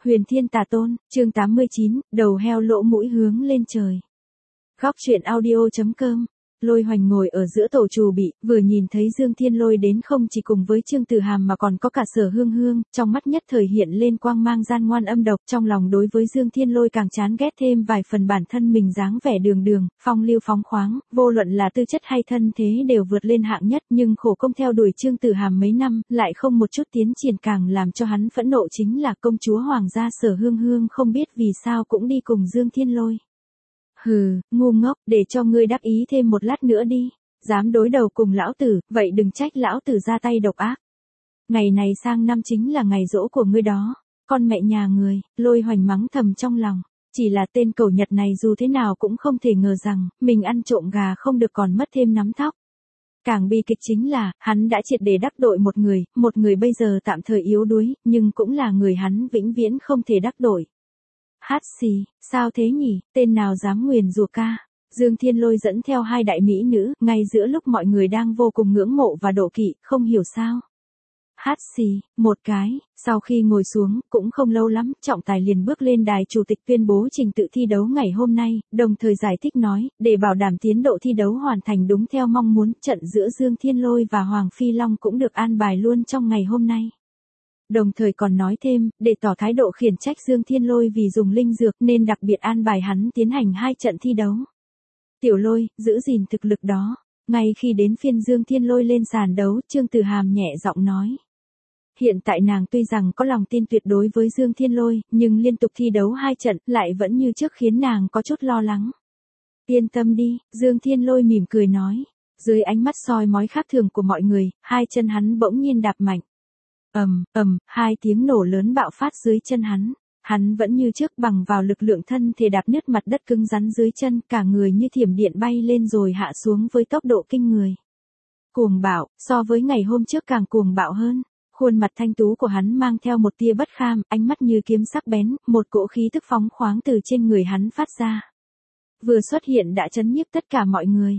Huyền Thiên Tà Tôn, chương 89, đầu heo lỗ mũi hướng lên trời. Góc truyện audio.com. Lôi Hoành ngồi ở giữa tổ trù bị, vừa nhìn thấy Dương Thiên Lôi đến không chỉ cùng với Trương Tử Hàm mà còn có cả Sở Hương Hương, trong mắt nhất thời hiện lên quang mang gian ngoan âm độc, trong lòng đối với Dương Thiên Lôi càng chán ghét thêm vài phần bản thân mình dáng vẻ đường đường, phong lưu phóng khoáng, vô luận là tư chất hay thân thế đều vượt lên hạng nhất, nhưng khổ công theo đuổi Trương Tử Hàm mấy năm, lại không một chút tiến triển, càng làm cho hắn phẫn nộ chính là công chúa hoàng gia Sở Hương Hương không biết vì sao cũng đi cùng Dương Thiên Lôi. Hừ, ngu ngốc, để cho ngươi đắc ý thêm một lát nữa đi, dám đối đầu cùng lão tử, vậy đừng trách lão tử ra tay độc ác. Ngày này sang năm chính là ngày giỗ của ngươi đó, con mẹ nhà người, Lôi Hoành mắng thầm trong lòng, chỉ là tên cẩu Nhật này dù thế nào cũng không thể ngờ rằng, mình ăn trộm gà không được còn mất thêm nắm thóc. Càng bi kịch chính là, hắn đã triệt để đắc tội một người bây giờ tạm thời yếu đuối, nhưng cũng là người hắn vĩnh viễn không thể đắc tội. Hát xì, sao thế nhỉ, tên nào dám nguyền rủa ca. Dương Thiên Lôi dẫn theo hai đại mỹ nữ, ngay giữa lúc mọi người đang vô cùng ngưỡng mộ và độ kỵ, không hiểu sao. Hát xì, một cái, sau khi ngồi xuống, cũng không lâu lắm, trọng tài liền bước lên đài chủ tịch tuyên bố trình tự thi đấu ngày hôm nay, đồng thời giải thích nói, để bảo đảm tiến độ thi đấu hoàn thành đúng theo mong muốn, trận giữa Dương Thiên Lôi và Hoàng Phi Long cũng được an bài luôn trong ngày hôm nay. Đồng thời còn nói thêm, để tỏ thái độ khiển trách Dương Thiên Lôi vì dùng linh dược nên đặc biệt an bài hắn tiến hành 2 trận thi đấu. Tiểu Lôi, giữ gìn thực lực đó. Ngay khi đến phiên Dương Thiên Lôi lên sàn đấu, Trương Tử Hàm nhẹ giọng nói. Hiện tại nàng tuy rằng có lòng tin tuyệt đối với Dương Thiên Lôi, nhưng liên tục thi đấu 2 trận lại vẫn như trước khiến nàng có chút lo lắng. Yên tâm đi, Dương Thiên Lôi mỉm cười nói. Dưới ánh mắt soi mói khác thường của mọi người, hai chân hắn bỗng nhiên đạp mạnh. Hai tiếng nổ lớn bạo phát dưới chân hắn. Hắn vẫn như trước bằng vào lực lượng thân thể đạp nứt mặt đất cứng rắn dưới chân, cả người như thiểm điện bay lên rồi hạ xuống với tốc độ kinh người. Cuồng bạo, so với ngày hôm trước càng cuồng bạo hơn. Khuôn mặt thanh tú của hắn mang theo một tia bất kham, ánh mắt như kiếm sắc bén, một cỗ khí tức phóng khoáng từ trên người hắn phát ra. Vừa xuất hiện đã chấn nhiếp tất cả mọi người.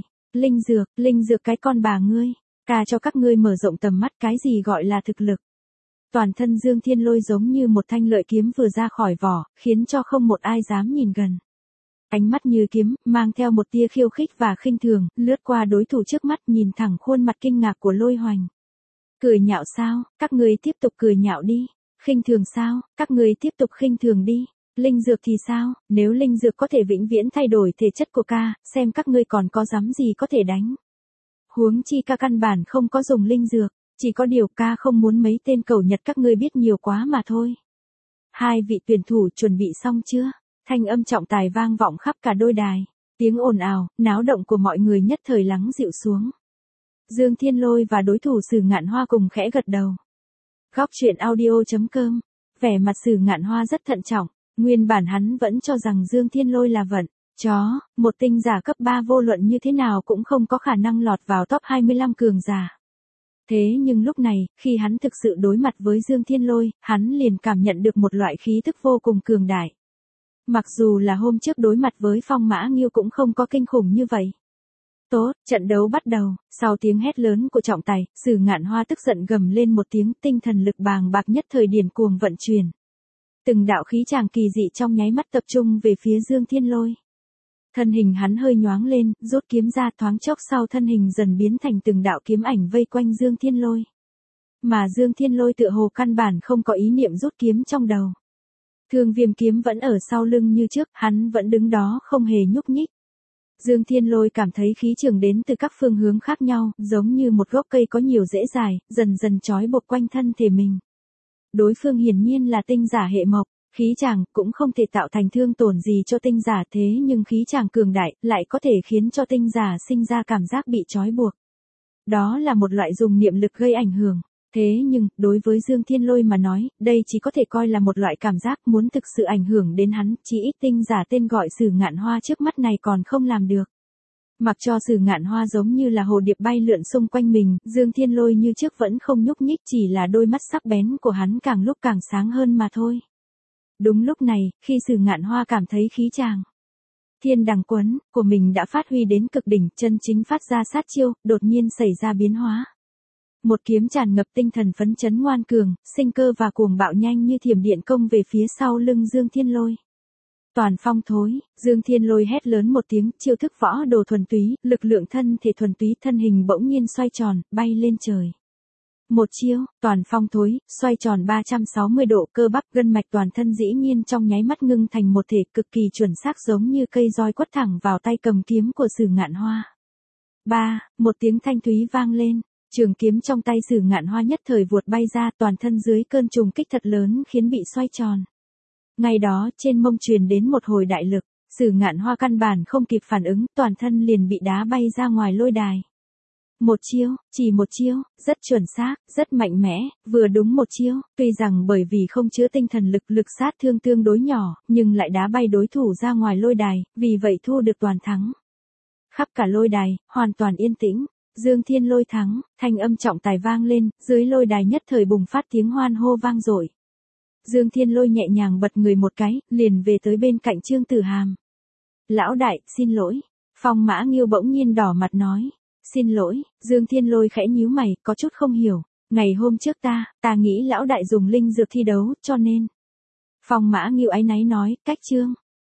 Linh dược cái con bà ngươi. Ca cho các ngươi mở rộng tầm mắt, cái gì gọi là thực lực. Toàn thân Dương Thiên Lôi giống như một thanh lợi kiếm vừa ra khỏi vỏ, khiến cho không một ai dám nhìn gần. Ánh mắt như kiếm, mang theo một tia khiêu khích và khinh thường, lướt qua đối thủ trước mắt nhìn thẳng khuôn mặt kinh ngạc của Lôi Hoành. Cười nhạo sao, các ngươi tiếp tục cười nhạo đi. Khinh thường sao, các ngươi tiếp tục khinh thường đi. Linh dược thì sao, nếu linh dược có thể vĩnh viễn thay đổi thể chất của ca, xem các ngươi còn có dám gì có thể đánh. Huống chi ca căn bản không có dùng linh dược. Chỉ có điều ca không muốn mấy tên cẩu Nhật các ngươi biết nhiều quá mà thôi. Hai vị tuyển thủ chuẩn bị xong chưa? Thanh âm trọng tài vang vọng khắp cả đôi đài. Tiếng ồn ào, náo động của mọi người nhất thời lắng dịu xuống. Dương Thiên Lôi và đối thủ Sử Ngạn Hoa cùng khẽ gật đầu. Góc truyện audio.com. Vẻ mặt Sử Ngạn Hoa rất thận trọng. Nguyên bản hắn vẫn cho rằng Dương Thiên Lôi là vận chó, một tinh giả cấp 3 vô luận như thế nào cũng không có khả năng lọt vào top 25 cường giả. Thế nhưng lúc này, khi hắn thực sự đối mặt với Dương Thiên Lôi, hắn liền cảm nhận được một loại khí tức vô cùng cường đại. Mặc dù là hôm trước đối mặt với Phong Mã Nghiêu cũng không có kinh khủng như vậy. Tốt, trận đấu bắt đầu, sau tiếng hét lớn của trọng tài, Sử Ngạn Hoa tức giận gầm lên một tiếng, tinh thần lực bàng bạc nhất thời điền cuồng vận chuyển. Từng đạo khí tràng kỳ dị trong nháy mắt tập trung về phía Dương Thiên Lôi. Thân hình hắn hơi nhoáng lên, rút kiếm ra, thoáng chốc sau thân hình dần biến thành từng đạo kiếm ảnh vây quanh Dương Thiên Lôi. Mà Dương Thiên Lôi tựa hồ căn bản không có ý niệm rút kiếm trong đầu. Thương Viêm kiếm vẫn ở sau lưng như trước, hắn vẫn đứng đó không hề nhúc nhích. Dương Thiên Lôi cảm thấy khí trường đến từ các phương hướng khác nhau, giống như một gốc cây có nhiều rễ dài, dần dần trói buộc quanh thân thể mình. Đối phương hiển nhiên là tinh giả hệ mộc. Khí tràng cũng không thể tạo thành thương tổn gì cho tinh giả, thế nhưng khí tràng cường đại lại có thể khiến cho tinh giả sinh ra cảm giác bị trói buộc. Đó là một loại dùng niệm lực gây ảnh hưởng. Thế nhưng, đối với Dương Thiên Lôi mà nói, đây chỉ có thể coi là một loại cảm giác, muốn thực sự ảnh hưởng đến hắn, chỉ ít tinh giả tên gọi Sử Ngạn Hoa trước mắt này còn không làm được. Mặc cho Sử Ngạn Hoa giống như là hồ điệp bay lượn xung quanh mình, Dương Thiên Lôi như trước vẫn không nhúc nhích, chỉ là đôi mắt sắc bén của hắn càng lúc càng sáng hơn mà thôi. Đúng lúc này, khi Sử Ngạn Hoa cảm thấy khí tràng Thiên Đằng Quấn của mình đã phát huy đến cực đỉnh, chân chính phát ra sát chiêu, đột nhiên xảy ra biến hóa. Một kiếm tràn ngập tinh thần phấn chấn ngoan cường, sinh cơ và cuồng bạo nhanh như thiểm điện công về phía sau lưng Dương Thiên Lôi. Toàn phong thối, Dương Thiên Lôi hét lớn một tiếng, chiêu thức võ đồ thuần túy, lực lượng thân thể thuần túy, thân hình bỗng nhiên xoay tròn, bay lên trời. Một chiêu, toàn phong thối, xoay tròn 360 độ, cơ bắp gân mạch toàn thân dĩ nhiên trong nháy mắt ngưng thành một thể, cực kỳ chuẩn xác, giống như cây roi quất thẳng vào tay cầm kiếm của Sử Ngạn Hoa. Một tiếng thanh thúy vang lên, trường kiếm trong tay Sử Ngạn Hoa nhất thời vụt bay ra, toàn thân dưới cơn trùng kích thật lớn khiến bị xoay tròn. Ngay đó, trên mông truyền đến một hồi đại lực, Sử Ngạn Hoa căn bản không kịp phản ứng, toàn thân liền bị đá bay ra ngoài lôi đài. Một chiêu, chỉ một chiêu, rất chuẩn xác, rất mạnh mẽ, vừa đúng một chiêu, tuy rằng bởi vì không chứa tinh thần lực, lực sát thương tương đối nhỏ, nhưng lại đá bay đối thủ ra ngoài lôi đài, vì vậy thu được toàn thắng. Khắp cả lôi đài, hoàn toàn yên tĩnh, Dương Thiên Lôi thắng, thanh âm trọng tài vang lên, dưới lôi đài nhất thời bùng phát tiếng hoan hô vang dội. Dương Thiên Lôi nhẹ nhàng bật người một cái, liền về tới bên cạnh Trương Tử Hàm. Lão đại, xin lỗi. Phong Mã Nghiêu bỗng nhiên đỏ mặt nói. Xin lỗi, Dương Thiên Lôi khẽ nhíu mày, có chút không hiểu. Ngày hôm trước ta nghĩ lão đại dùng linh dược thi đấu, cho nên. Phong Mã Nghiêu áy náy nói, cách Trương.